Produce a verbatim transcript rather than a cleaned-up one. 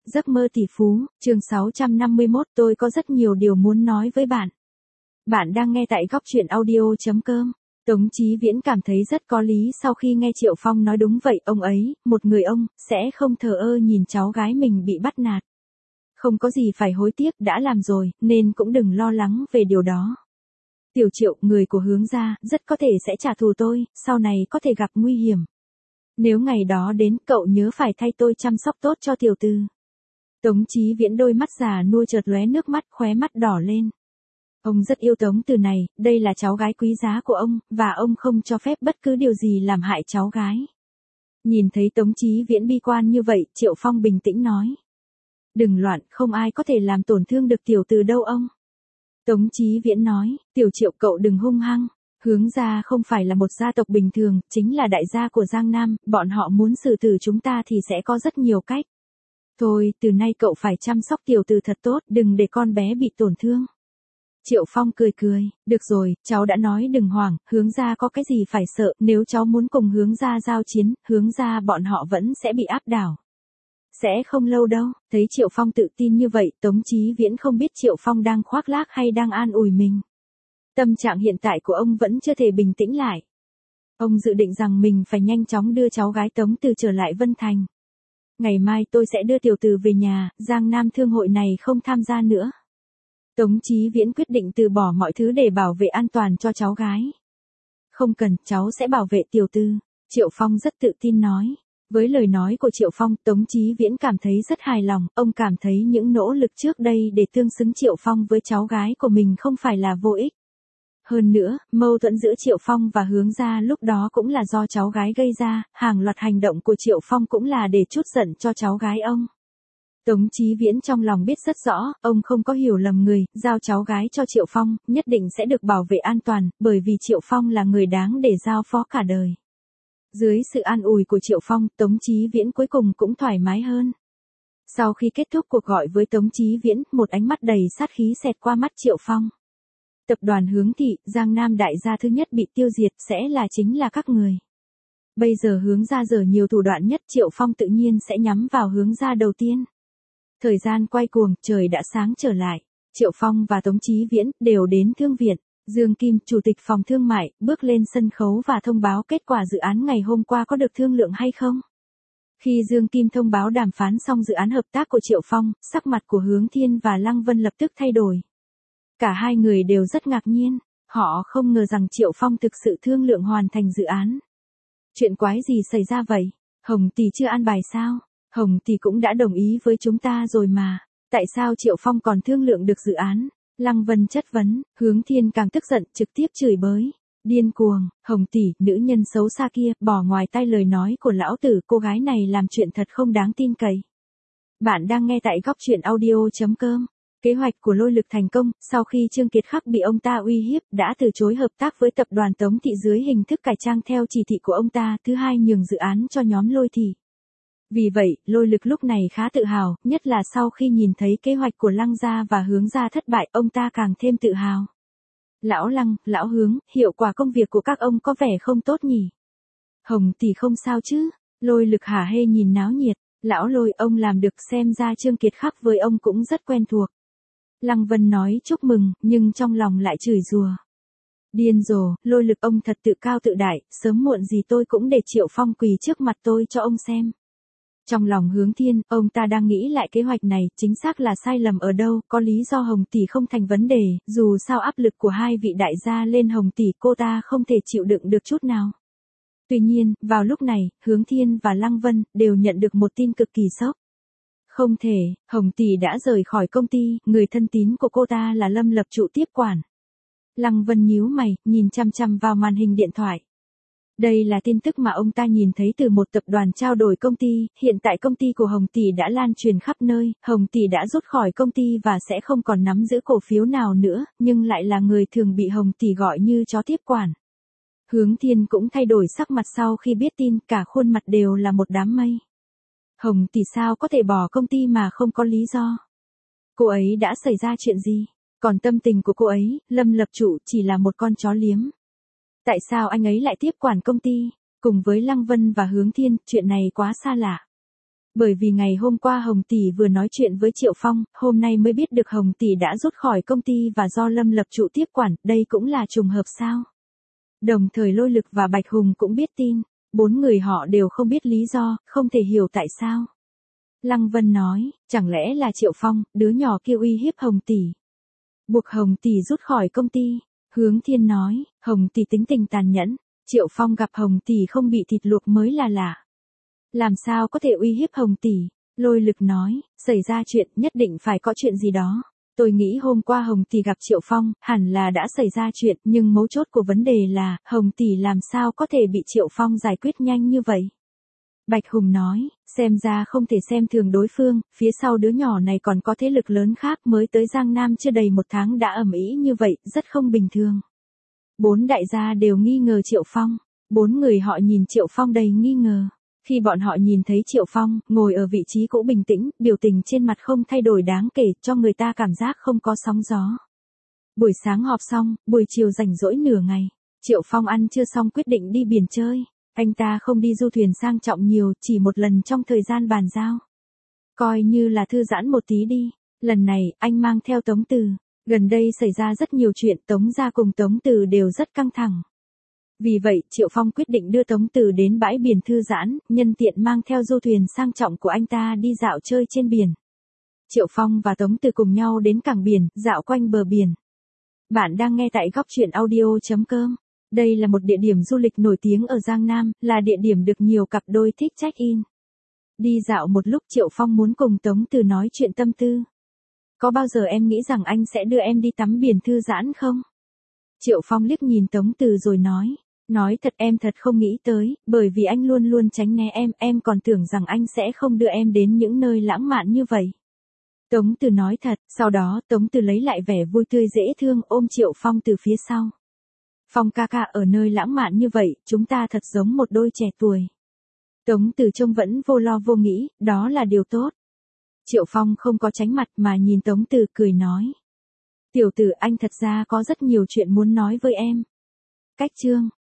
Giấc mơ tỷ phú, chương sáu trăm năm mươi mốt tôi có rất nhiều điều muốn nói với bạn. Bạn đang nghe tại góc truyện audio.com. Tống Chí Viễn cảm thấy rất có lý sau khi nghe Triệu Phong nói đúng vậy, ông ấy, một người ông, sẽ không thờ ơ nhìn cháu gái mình bị bắt nạt. Không có gì phải hối tiếc, đã làm rồi, nên cũng đừng lo lắng về điều đó. Tiểu Triệu, người của Hướng gia, rất có thể sẽ trả thù tôi, sau này có thể gặp nguy hiểm. Nếu ngày đó đến, cậu nhớ phải thay tôi chăm sóc tốt cho tiểu tư. Tống Chí Viễn đôi mắt già nua chợt lóe nước mắt, khóe mắt đỏ lên. Ông rất yêu Tống Từ này, đây là cháu gái quý giá của ông, và ông không cho phép bất cứ điều gì làm hại cháu gái. Nhìn thấy Tống Chí Viễn bi quan như vậy, Triệu Phong bình tĩnh nói. Đừng loạn, không ai có thể làm tổn thương được tiểu Từ đâu ông. Tống Chí Viễn nói, Tiểu Triệu cậu đừng hung hăng. Hướng gia không phải là một gia tộc bình thường, chính là đại gia của Giang Nam, bọn họ muốn xử tử chúng ta thì sẽ có rất nhiều cách. Thôi, từ nay cậu phải chăm sóc tiểu Từ thật tốt, đừng để con bé bị tổn thương. Triệu Phong cười cười, được rồi, cháu đã nói đừng hoảng, Hướng gia có cái gì phải sợ, nếu cháu muốn cùng Hướng gia giao chiến, Hướng gia bọn họ vẫn sẽ bị áp đảo. Sẽ không lâu đâu. Thấy Triệu Phong tự tin như vậy, Tống Chí Viễn không biết Triệu Phong đang khoác lác hay đang an ủi mình. Tâm trạng hiện tại của ông vẫn chưa thể bình tĩnh lại. Ông dự định rằng mình phải nhanh chóng đưa cháu gái Tống Từ trở lại Vân Thành. Ngày mai tôi sẽ đưa tiểu Từ về nhà, Giang Nam thương hội này không tham gia nữa. Tống Chí Viễn quyết định từ bỏ mọi thứ để bảo vệ an toàn cho cháu gái. Không cần, cháu sẽ bảo vệ tiểu Từ. Triệu Phong rất tự tin nói. Với lời nói của Triệu Phong, Tống Chí Viễn cảm thấy rất hài lòng, ông cảm thấy những nỗ lực trước đây để tương xứng Triệu Phong với cháu gái của mình không phải là vô ích. Hơn nữa, mâu thuẫn giữa Triệu Phong và Hướng gia lúc đó cũng là do cháu gái gây ra, hàng loạt hành động của Triệu Phong cũng là để trút giận cho cháu gái ông. Tống Chí Viễn trong lòng biết rất rõ, ông không có hiểu lầm người, giao cháu gái cho Triệu Phong, nhất định sẽ được bảo vệ an toàn, bởi vì Triệu Phong là người đáng để giao phó cả đời. Dưới sự an ủi của Triệu Phong, Tống Chí Viễn cuối cùng cũng thoải mái hơn. Sau khi kết thúc cuộc gọi với Tống Chí Viễn, một ánh mắt đầy sát khí xẹt qua mắt Triệu Phong. Tập đoàn Hướng thị, Giang Nam đại gia thứ nhất bị tiêu diệt sẽ là chính là các người. Bây giờ Hướng gia dở nhiều thủ đoạn nhất, Triệu Phong tự nhiên sẽ nhắm vào Hướng gia đầu tiên. Thời gian quay cuồng, trời đã sáng trở lại. Triệu Phong và Tống Chí Viễn đều đến thương viện. Dương Kim, chủ tịch phòng thương mại, bước lên sân khấu và thông báo kết quả dự án ngày hôm qua có được thương lượng hay không. Khi Dương Kim thông báo đàm phán xong dự án hợp tác của Triệu Phong, sắc mặt của Hướng Thiên và Lăng Vân lập tức thay đổi. Cả hai người đều rất ngạc nhiên, họ không ngờ rằng Triệu Phong thực sự thương lượng hoàn thành dự án. Chuyện quái gì xảy ra vậy? Hồng Tỷ chưa an bài sao? Hồng Tỷ cũng đã đồng ý với chúng ta rồi mà, tại sao Triệu Phong còn thương lượng được dự án? Lăng Vân chất vấn, Hướng Thiên càng tức giận, trực tiếp chửi bới. Điên cuồng, Hồng Tỷ, nữ nhân xấu xa kia, bỏ ngoài tai lời nói của lão tử, cô gái này làm chuyện thật không đáng tin cậy. Bạn đang nghe tại góc truyện audio.com. Kế hoạch của Lôi Lực thành công, sau khi Trương Kiệt Khắc bị ông ta uy hiếp, đã từ chối hợp tác với tập đoàn Tống Thị dưới hình thức cải trang theo chỉ thị của ông ta, thứ hai nhường dự án cho nhóm Lôi Thị. Vì vậy, Lôi Lực lúc này khá tự hào, nhất là sau khi nhìn thấy kế hoạch của Lăng gia và Hướng gia thất bại, ông ta càng thêm tự hào. Lão Lăng, lão Hướng, hiệu quả công việc của các ông có vẻ không tốt nhỉ? Hồng Tỷ không sao chứ? Lôi Lực hả hê nhìn náo nhiệt. Lão Lôi, ông làm được, xem ra Trương Kiệt Khắc với ông cũng rất quen thuộc. Lăng Vân nói chúc mừng, nhưng trong lòng lại chửi rủa. Điên rồ, Lôi Lực ông thật tự cao tự đại, sớm muộn gì tôi cũng để Triệu Phong quỳ trước mặt tôi cho ông xem. Trong lòng Hướng Thiên, ông ta đang nghĩ lại kế hoạch này, chính xác là sai lầm ở đâu, có lý do Hồng Tỷ không thành vấn đề, dù sao áp lực của hai vị đại gia lên Hồng Tỷ cô ta không thể chịu đựng được chút nào. Tuy nhiên, vào lúc này, Hướng Thiên và Lăng Vân đều nhận được một tin cực kỳ sốc. Không thể, Hồng Tỷ đã rời khỏi công ty, người thân tín của cô ta là Lâm Lập Trụ tiếp quản. Lăng Vân nhíu mày, nhìn chăm chăm vào màn hình điện thoại. Đây là tin tức mà ông ta nhìn thấy từ một tập đoàn trao đổi công ty, hiện tại công ty của Hồng Tỷ đã lan truyền khắp nơi, Hồng Tỷ đã rút khỏi công ty và sẽ không còn nắm giữ cổ phiếu nào nữa, nhưng lại là người thường bị Hồng Tỷ gọi như chó tiếp quản. Hướng Thiên cũng thay đổi sắc mặt sau khi biết tin, cả khuôn mặt đều là một đám mây. Hồng Tỷ sao có thể bỏ công ty mà không có lý do? Cô ấy đã xảy ra chuyện gì? Còn tâm tình của cô ấy, Lâm Lập Trụ chỉ là một con chó liếm. Tại sao anh ấy lại tiếp quản công ty? Cùng với Lăng Vân và Hướng Thiên, chuyện này quá xa lạ. Bởi vì ngày hôm qua Hồng Tỷ vừa nói chuyện với Triệu Phong, hôm nay mới biết được Hồng Tỷ đã rút khỏi công ty và do Lâm Lập Trụ tiếp quản, đây cũng là trùng hợp sao? Đồng thời Lôi Lực và Bạch Hùng cũng biết tin, bốn người họ đều không biết lý do, không thể hiểu tại sao. Lăng Vân nói, chẳng lẽ là Triệu Phong, đứa nhỏ kia uy hiếp Hồng Tỷ, buộc Hồng Tỷ rút khỏi công ty. Hướng Thiên nói, Hồng Tỷ tính tình tàn nhẫn, Triệu Phong gặp Hồng Tỷ không bị thịt luộc mới là lạ. Làm sao có thể uy hiếp Hồng Tỷ? Lôi Lực nói, xảy ra chuyện, nhất định phải có chuyện gì đó. Tôi nghĩ hôm qua Hồng Tỷ gặp Triệu Phong, hẳn là đã xảy ra chuyện, nhưng mấu chốt của vấn đề là, Hồng Tỷ làm sao có thể bị Triệu Phong giải quyết nhanh như vậy? Bạch Hùng nói, xem ra không thể xem thường đối phương, phía sau đứa nhỏ này còn có thế lực lớn khác, mới tới Giang Nam chưa đầy một tháng đã ầm ĩ như vậy, rất không bình thường. Bốn đại gia đều nghi ngờ Triệu Phong, bốn người họ nhìn Triệu Phong đầy nghi ngờ. Khi bọn họ nhìn thấy Triệu Phong, ngồi ở vị trí cũ bình tĩnh, biểu tình trên mặt không thay đổi đáng kể, cho người ta cảm giác không có sóng gió. Buổi sáng họp xong, buổi chiều rảnh rỗi nửa ngày, Triệu Phong ăn chưa xong quyết định đi biển chơi. Anh ta không đi du thuyền sang trọng nhiều, chỉ một lần trong thời gian bàn giao. Coi như là thư giãn một tí đi. Lần này, anh mang theo Tống Từ. Gần đây xảy ra rất nhiều chuyện, Tống gia cùng Tống Từ đều rất căng thẳng. Vì vậy, Triệu Phong quyết định đưa Tống Từ đến bãi biển thư giãn, nhân tiện mang theo du thuyền sang trọng của anh ta đi dạo chơi trên biển. Triệu Phong và Tống Từ cùng nhau đến cảng biển, dạo quanh bờ biển. Bạn đang nghe tại góc truyện audio chấm com. Đây là một địa điểm du lịch nổi tiếng ở Giang Nam, là địa điểm được nhiều cặp đôi thích check-in. Đi dạo một lúc Triệu Phong muốn cùng Tống Từ nói chuyện tâm tư. Có bao giờ em nghĩ rằng anh sẽ đưa em đi tắm biển thư giãn không? Triệu Phong liếc nhìn Tống Từ rồi nói. Nói thật em thật không nghĩ tới, bởi vì anh luôn luôn tránh né em, em còn tưởng rằng anh sẽ không đưa em đến những nơi lãng mạn như vậy. Tống Từ nói thật, sau đó Tống Từ lấy lại vẻ vui tươi dễ thương ôm Triệu Phong từ phía sau. Phong ca ca ở nơi lãng mạn như vậy, chúng ta thật giống một đôi trẻ tuổi. Tống Từ trông vẫn vô lo vô nghĩ, đó là điều tốt. Triệu Phong không có tránh mặt mà nhìn Tống Từ cười nói. Tiểu tử anh thật ra có rất nhiều chuyện muốn nói với em. Cách chương